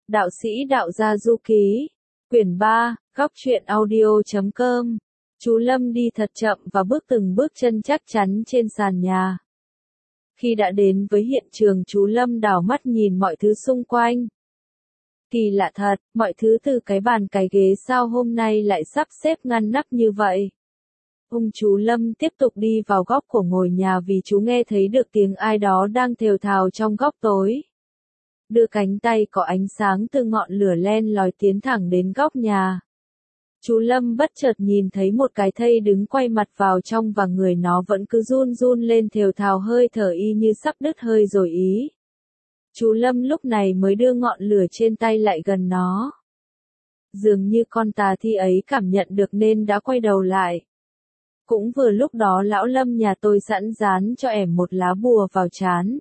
Đạo sĩ đạo gia du ký, quyển 3, góc truyện audio.com. Chú Lâm đi thật chậm và bước từng bước chân chắc chắn trên sàn nhà. Khi đã đến với hiện trường, chú Lâm đảo mắt nhìn mọi thứ xung quanh. Kỳ lạ thật, mọi thứ từ cái bàn cái ghế sao hôm nay lại sắp xếp ngăn nắp như vậy. Chú Lâm tiếp tục đi vào góc của ngôi nhà vì chú nghe thấy được tiếng ai đó đang thều thào trong góc tối. Đưa cánh tay có ánh sáng từ ngọn lửa len lỏi tiến thẳng đến góc nhà. Chú Lâm bất chợt nhìn thấy một cái thây đứng quay mặt vào trong và người nó vẫn cứ run run lên thều thào hơi thở y như sắp đứt hơi rồi ý. Chú Lâm lúc này mới đưa ngọn lửa trên tay lại gần nó. Dường như con tà thi ấy cảm nhận được nên đã quay đầu lại. Cũng vừa lúc đó lão Lâm nhà tôi sẵn dán cho ẻm một lá bùa vào trán,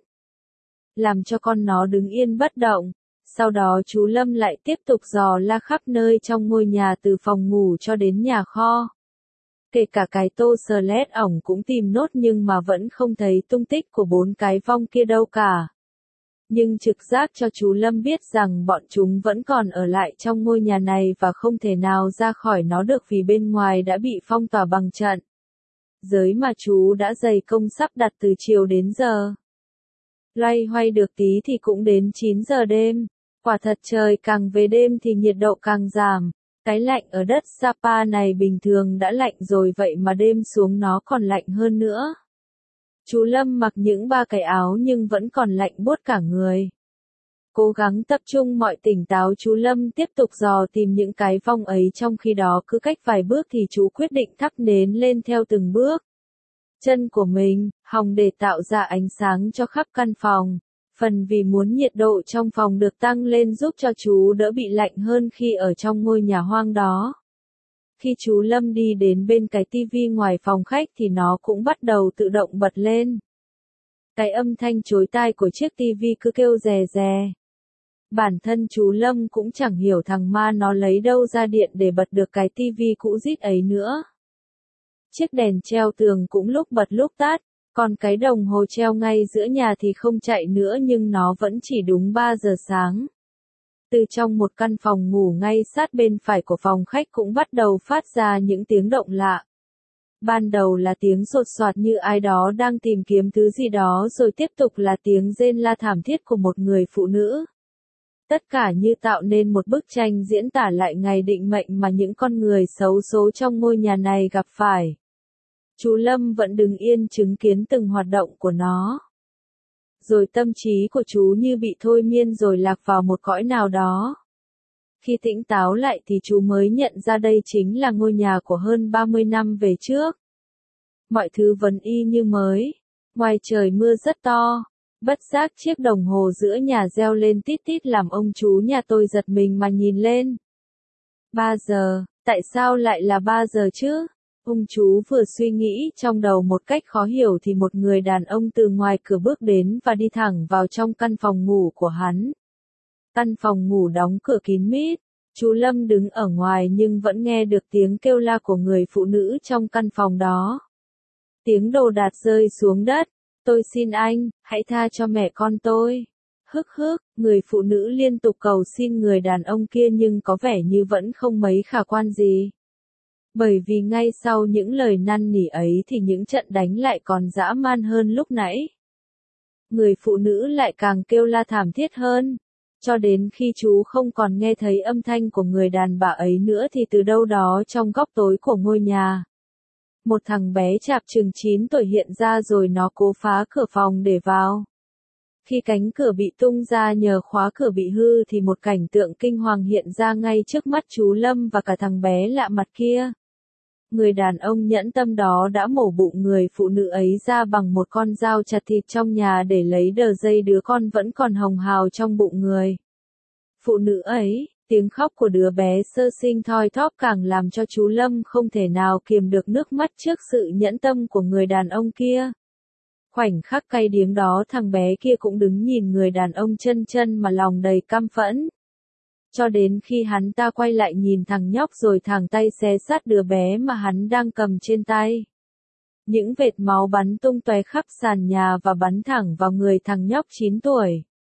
làm cho con nó đứng yên bất động. Sau đó chú Lâm lại tiếp tục dò la khắp nơi trong ngôi nhà từ phòng ngủ cho đến nhà kho. Kể cả cái tô sờ lét ổng cũng tìm nốt nhưng mà vẫn không thấy tung tích của 4 cái vong kia đâu cả. Nhưng trực giác cho chú Lâm biết rằng bọn chúng vẫn còn ở lại trong ngôi nhà này và không thể nào ra khỏi nó được vì bên ngoài đã bị phong tỏa bằng trận giới mà chú đã dày công sắp đặt từ chiều đến giờ. Loay hoay được tí thì cũng đến 9 giờ đêm. Quả thật trời càng về đêm thì nhiệt độ càng giảm. Cái lạnh ở đất Sapa này bình thường đã lạnh rồi vậy mà đêm xuống nó còn lạnh hơn nữa. Chú Lâm mặc những 3 cái áo nhưng vẫn còn lạnh buốt cả người. Cố gắng tập trung mọi tỉnh táo, chú Lâm tiếp tục dò tìm những cái vong ấy, trong khi đó cứ cách vài bước thì chú quyết định thắp nến lên theo từng bước chân của mình, hòng để tạo ra ánh sáng cho khắp căn phòng. Phần vì muốn nhiệt độ trong phòng được tăng lên giúp cho chú đỡ bị lạnh hơn khi ở trong ngôi nhà hoang đó. Khi chú Lâm đi đến bên cái tivi ngoài phòng khách thì nó cũng bắt đầu tự động bật lên. Cái âm thanh chối tai của chiếc tivi cứ kêu rè rè. Bản thân chú Lâm cũng chẳng hiểu thằng ma nó lấy đâu ra điện để bật được cái tivi cũ rít ấy nữa. Chiếc đèn treo tường cũng lúc bật lúc tắt, còn cái đồng hồ treo ngay giữa nhà thì không chạy nữa nhưng nó vẫn chỉ đúng 3 giờ sáng. Từ trong một căn phòng ngủ ngay sát bên phải của phòng khách cũng bắt đầu phát ra những tiếng động lạ. Ban đầu là tiếng sột soạt như ai đó đang tìm kiếm thứ gì đó, rồi tiếp tục là tiếng rên la thảm thiết của một người phụ nữ. Tất cả như tạo nên một bức tranh diễn tả lại ngày định mệnh mà những con người xấu số trong ngôi nhà này gặp phải. Chú Lâm vẫn đứng yên chứng kiến từng hoạt động của nó. Rồi tâm trí của chú như bị thôi miên rồi lạc vào một cõi nào đó. Khi tỉnh táo lại thì chú mới nhận ra đây chính là ngôi nhà của hơn 30 năm về trước. Mọi thứ vẫn y như mới. Ngoài trời mưa rất to. Bất giác chiếc đồng hồ giữa nhà reo lên tít tít làm ông chú nhà tôi giật mình mà nhìn lên. 3 giờ, tại sao lại là 3 giờ chứ? Ông chú vừa suy nghĩ trong đầu một cách khó hiểu thì một người đàn ông từ ngoài cửa bước đến và đi thẳng vào trong căn phòng ngủ của hắn. Căn phòng ngủ đóng cửa kín mít. Chú Lâm đứng ở ngoài nhưng vẫn nghe được tiếng kêu la của người phụ nữ trong căn phòng đó. Tiếng đồ đạc rơi xuống đất. Tôi xin anh, hãy tha cho mẹ con tôi. Hức hức, người phụ nữ liên tục cầu xin người đàn ông kia nhưng có vẻ như vẫn không mấy khả quan gì. Bởi vì ngay sau những lời năn nỉ ấy thì những trận đánh lại còn dã man hơn lúc nãy. Người phụ nữ lại càng kêu la thảm thiết hơn. Cho đến khi chú không còn nghe thấy âm thanh của người đàn bà ấy nữa thì từ đâu đó trong góc tối của ngôi nhà, một thằng bé chạc chừng 9 tuổi hiện ra rồi nó cố phá cửa phòng để vào. Khi cánh cửa bị tung ra nhờ khóa cửa bị hư thì một cảnh tượng kinh hoàng hiện ra ngay trước mắt chú Lâm và cả thằng bé lạ mặt kia. Người đàn ông nhẫn tâm đó đã mổ bụng người phụ nữ ấy ra bằng một con dao chặt thịt trong nhà để lấy đờ dây đứa con vẫn còn hồng hào trong bụng người phụ nữ ấy. Tiếng khóc của đứa bé sơ sinh thoi thóp càng làm cho chú Lâm không thể nào kiềm được nước mắt trước sự nhẫn tâm của người đàn ông kia. Khoảnh khắc cay điếng đó thằng bé kia cũng đứng nhìn người đàn ông chân chân mà lòng đầy căm phẫn. Cho đến khi hắn ta quay lại nhìn thằng nhóc rồi thẳng tay xé xác đứa bé mà hắn đang cầm trên tay. Những vệt máu bắn tung tóe khắp sàn nhà và bắn thẳng vào người thằng nhóc 9 tuổi.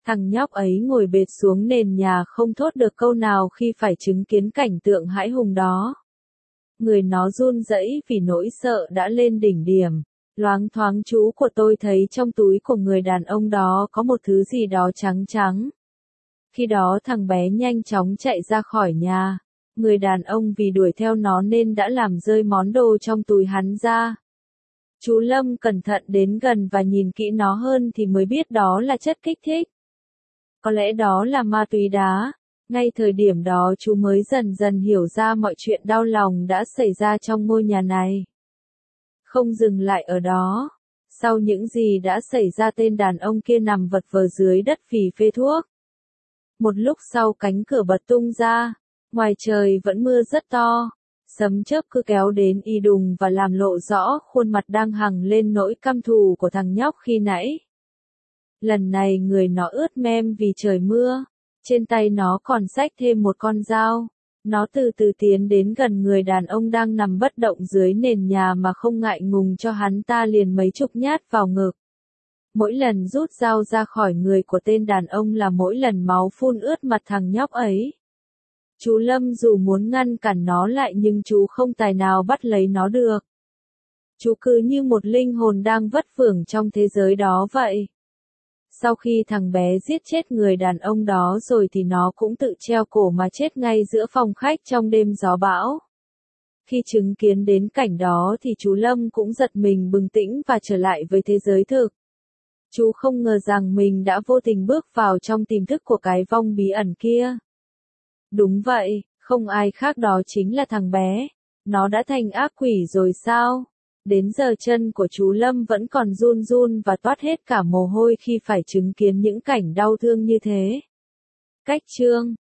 Thằng nhóc ấy ngồi bệt xuống nền nhà không thốt được câu nào khi phải chứng kiến cảnh tượng hãi hùng đó. Người nó run rẩy vì nỗi sợ đã lên đỉnh điểm. Loáng thoáng chú của tôi thấy trong túi của người đàn ông đó có một thứ gì đó trắng trắng. Khi đó thằng bé nhanh chóng chạy ra khỏi nhà. Người đàn ông vì đuổi theo nó nên đã làm rơi món đồ trong túi hắn ra. Chú Lâm cẩn thận đến gần và nhìn kỹ nó hơn thì mới biết đó là chất kích thích. Có lẽ đó là ma túy đá. Ngay thời điểm đó chú mới dần dần hiểu ra mọi chuyện đau lòng đã xảy ra trong ngôi nhà này. Không dừng lại ở đó. Sau những gì đã xảy ra, tên đàn ông kia nằm vật vờ dưới đất phì phê thuốc. Một lúc sau cánh cửa bật tung ra. Ngoài trời vẫn mưa rất to. Sấm chớp cứ kéo đến y đùng và làm lộ rõ khuôn mặt đang hằn lên nỗi căm thù của thằng nhóc khi nãy. Lần này người nó ướt mem vì trời mưa. Trên tay nó còn xách thêm một con dao. Nó từ từ tiến đến gần người đàn ông đang nằm bất động dưới nền nhà mà không ngại ngùng cho hắn ta liền mấy chục nhát vào ngực. Mỗi lần rút dao ra khỏi người của tên đàn ông là mỗi lần máu phun ướt mặt thằng nhóc ấy. Chú Lâm dù muốn ngăn cản nó lại nhưng chú không tài nào bắt lấy nó được. Chú cứ như một linh hồn đang vất vưởng trong thế giới đó vậy. Sau khi thằng bé giết chết người đàn ông đó rồi thì nó cũng tự treo cổ mà chết ngay giữa phòng khách trong đêm gió bão. Khi chứng kiến đến cảnh đó thì chú Lâm cũng giật mình bừng tỉnh và trở lại với thế giới thực. Chú không ngờ rằng mình đã vô tình bước vào trong tiềm thức của cái vong bí ẩn kia. Đúng vậy, không ai khác đó chính là thằng bé. Nó đã thành ác quỷ rồi sao? Đến giờ chân của chú Lâm vẫn còn run run và toát hết cả mồ hôi khi phải chứng kiến những cảnh đau thương như thế. Cách chương